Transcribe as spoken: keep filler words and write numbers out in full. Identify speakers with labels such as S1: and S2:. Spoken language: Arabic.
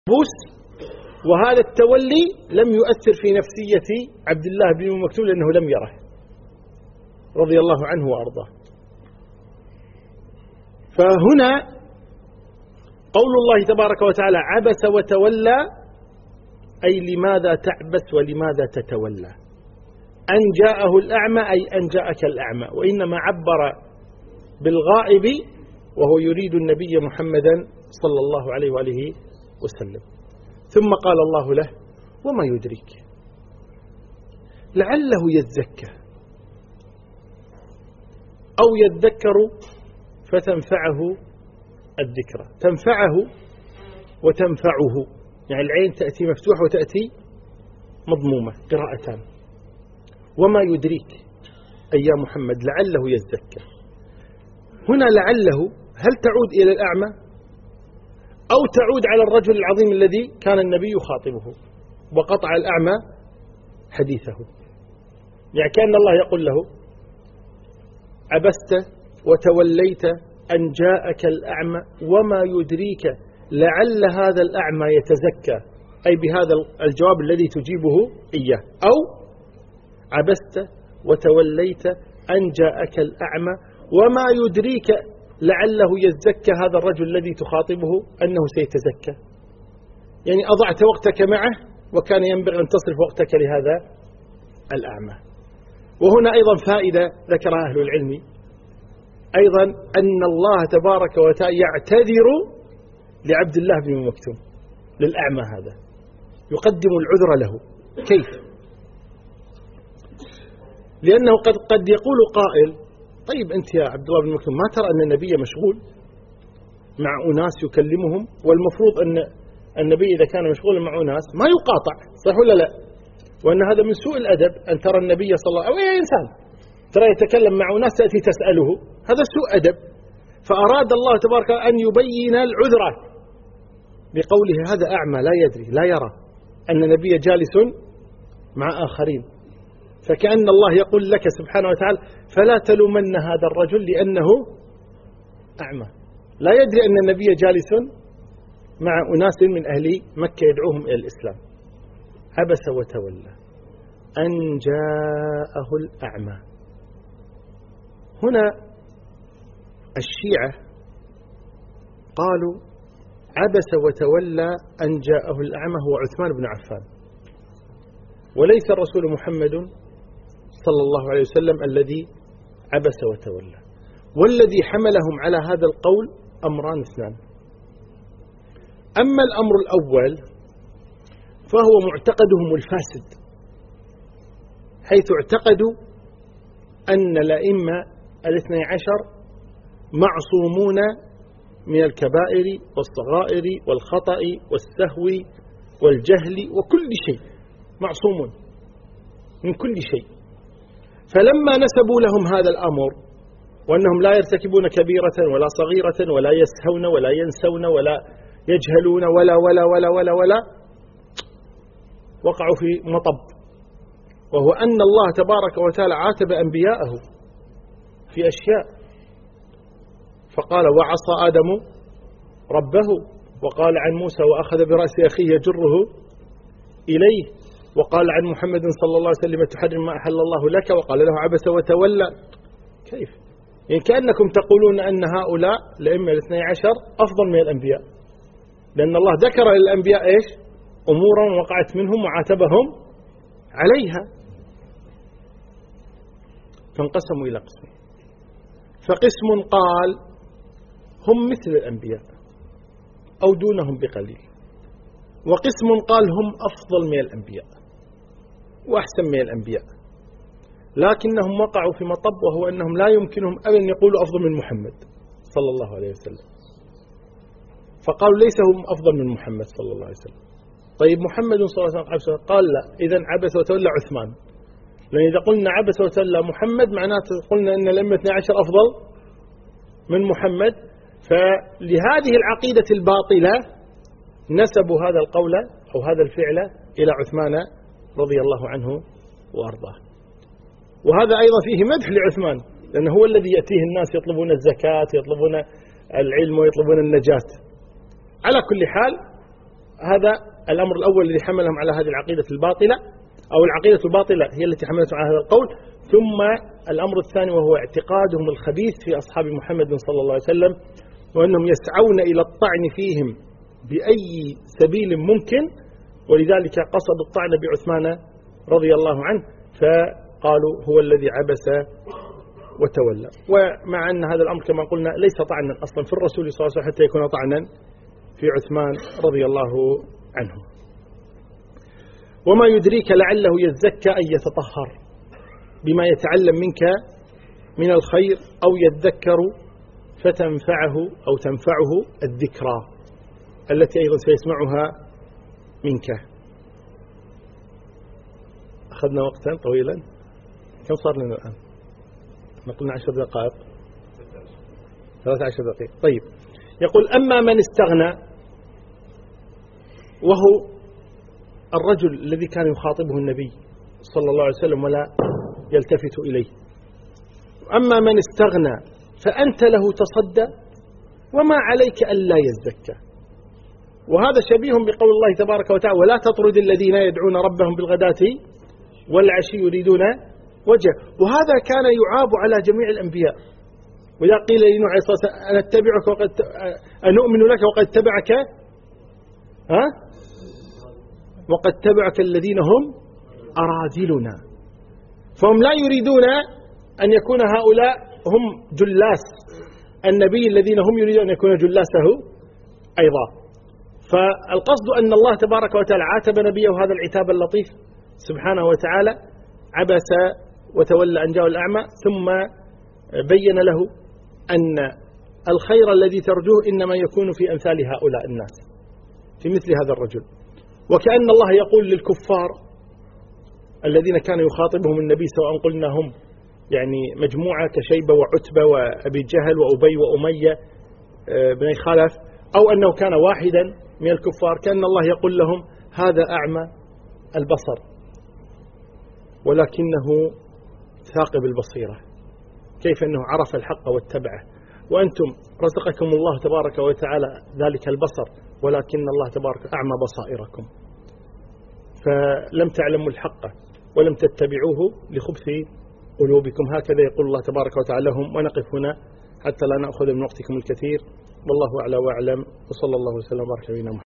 S1: بوس. وهذا التولي لم يؤثر في نفسية عبد الله بن أم مكتوم لأنه لم يره رضي الله عنه وأرضاه. فهنا قول الله تبارك وتعالى عبس وتولى، أي لماذا تعبس ولماذا تتولى؟ أن جاءه الأعمى أي أن جاءك الأعمى، وإنما عبر بالغائب وهو يريد النبي محمدا صلى الله عليه وآله وسلم. ثم قال الله له وما يدريك لعله يزكى أو يذكر فتنفعه الذكرى. تنفعه وتنفعه، يعني العين تأتي مفتوحة وتأتي مضمومة، قراءتان. وما يدريك أي يا محمد لعله يزكى. هنا لعله هل تعود إلى الأعمى أو تعود على الرجل العظيم الذي كان النبي يخاطبه وقطع الأعمى حديثه؟ يعني كأن الله يقول له عبست وتوليت أن جاءك الأعمى وما يدريك لعل هذا الأعمى يتزكى، أي بهذا الجواب الذي تجيبه إياه. أو عبست وتوليت أن جاءك الأعمى وما يدريك لعله يزكى هذا الرجل الذي تخاطبه أنه سيتزكى. يعني أضعت وقتك معه وكان ينبغي أن تصرف وقتك لهذا الأعمى. وهنا أيضا فائدة ذكرها أهل العلم أيضا، أن الله تبارك وتعالى يعتذر لعبد الله بن أم مكتوم للأعمى هذا، يقدم العذر له. كيف؟ لأنه قد, قد يقول قائل طيب أنت يا عبد الله بن مكتوم ما ترى أن النبي مشغول مع أناس يكلمهم، والمفروض أن النبي إذا كان مشغولا مع أناس ما يقاطع، صح ولا لا؟ وأن هذا من سوء الأدب أن ترى النبي صلى الله عليه وسلم أو أي إنسان ترى يتكلم مع أناس تأتي تسأله، هذا سوء أدب. فأراد الله تبارك أن يبين العذر بقوله هذا أعمى لا يدري لا يرى أن النبي جالس مع آخرين، فكأن الله يقول لك سبحانه وتعالى فلا تلومن هذا الرجل لأنه أعمى لا يدري أن النبي جالس مع أناس من أهل مكة يدعوهم إلى الإسلام. عبس وتولى أن جاءه الأعمى. هنا الشيعة قالوا عبس وتولى أن جاءه الأعمى هو عثمان بن عفان، وليس الرسول محمد صلى الله عليه وسلم الذي عبس وتولى. والذي حملهم على هذا القول أمران اثنان. أما الأمر الأول فهو معتقدهم الفاسد، حيث اعتقدوا أن الأئمة الاثني عشر معصومون من الكبائر والصغائر والخطأ والسهو والجهل وكل شيء، معصومون من كل شيء. فلما نسبوا لهم هذا الأمر وأنهم لا يرتكبون كبيرة ولا صغيرة ولا يسهون ولا ينسون ولا يجهلون ولا ولا ولا ولا ولا وقعوا في مطب، وهو أن الله تبارك وتعالى عاتب أنبياءه في أشياء، فقال وعصى آدم ربه، وقال عن موسى وأخذ برأس أخيه يجره إليه، وقال عن محمد صلى الله عليه وسلم تحرم ما أحل الله لك، وقال له عبس وتولى. كيف؟ يعني كأنكم تقولون أن هؤلاء الأئمة الاثني عشر أفضل من الأنبياء، لأن الله ذكر للأنبياء إيش؟ أمورا وقعت منهم وعاتبهم عليها. فانقسموا إلى قسم، فقسم قال هم مثل الأنبياء أو دونهم بقليل، وقسم قال هم أفضل من الأنبياء وأحسن من الأنبياء، لكنهم وقعوا في مطب، وهو أنهم لا يمكنهم أن يقولوا أفضل من محمد صلى الله عليه وسلم، فقالوا ليس هم أفضل من محمد صلى الله عليه وسلم. طيب محمد صلى الله عليه وسلم قال لا، إذن عبس وتولى عثمان، لأن إذا قلنا عبس وتولى محمد معناته قلنا أن الأئمة اثني عشر أفضل من محمد. فلهذه العقيدة الباطلة نسبوا هذا القول أو هذا الفعل إلى عثمان رضي الله عنه وأرضاه. وهذا أيضا فيه مدح لعثمان، لأنه هو الذي يأتيه الناس يطلبون الزكاة يطلبون العلم ويطلبون النجاة. على كل حال هذا الأمر الأول الذي حملهم على هذه العقيدة الباطلة، أو العقيدة الباطلة هي التي حملتهم على هذا القول. ثم الأمر الثاني وهو اعتقادهم الخبيث في أصحاب محمد صلى الله عليه وسلم، وأنهم يسعون إلى الطعن فيهم بأي سبيل ممكن، ولذلك قصدوا الطعن بعثمان رضي الله عنه، فقالوا هو الذي عبس وتولى. ومع أن هذا الأمر كما قلنا ليس طعنا أصلا في الرسول صلى الله عليه وسلم حتى يكون طعنا في عثمان رضي الله عنه. وما يدريك لعله يزكى أن يتطهر بما يتعلم منك من الخير، أو يذكر فتنفعه أو تنفعه الذكرى التي أيضا سيسمعها منك. أخذنا وقتا طويلا، كم صار لنا الآن؟ نقلنا عشر دقائق، ثلاثة عشر دقيقة. طيب، يقول أما من استغنى، وهو الرجل الذي كان يخاطبه النبي صلى الله عليه وسلم ولا يلتفت إليه. أما من استغنى فأنت له تصدى وما عليك ألا يزكى. وهذا شبيه بقول الله تبارك وتعالى: ولا تطرد الذين يدعون ربهم بالغداة والعشي يريدون وجهه. وهذا كان يعاب على جميع الأنبياء. وإذا قيل لنوح عليه الصلاة والسلام: أن اتبعك وقد أنؤمن لك وقد اتبعك ها وقد تبعك الذين هم أراذلنا. فهم لا يريدون أن يكون هؤلاء هم جلاس النبي الذين هم يريدون أن يكون جلاسه أيضا. فالقصد أن الله تبارك وتعالى عاتب نبيه هذا العتاب اللطيف سبحانه وتعالى: عبس وتولى أن جاءه الأعمى، ثم بين له أن الخير الذي ترجوه إنما يكون في أمثال هؤلاء الناس، في مثل هذا الرجل. وكأن الله يقول للكفار الذين كان يخاطبهم النبي، سواء قلنا هم يعني مجموعة كشيبة وعتبة وأبي جهل وأبي وأمية بن خلف، أو أنه كان واحدا من الكفار، كأن الله يقول لهم: هذا أعمى البصر ولكنه ثاقب البصيرة، كيف أنه عرف الحق واتبعه، وأنتم رزقكم الله تبارك وتعالى ذلك البصر ولكن الله تبارك أعمى بصائركم، فلم تعلموا الحق ولم تتبعوه لخبث قلوبكم. هكذا يقول الله تبارك وتعالى لهم. ونقف هنا حتى لا نأخذ من وقتكم الكثير، والله أعلى وأعلم، وصلى الله وسلم وبارك على نبينا محمد.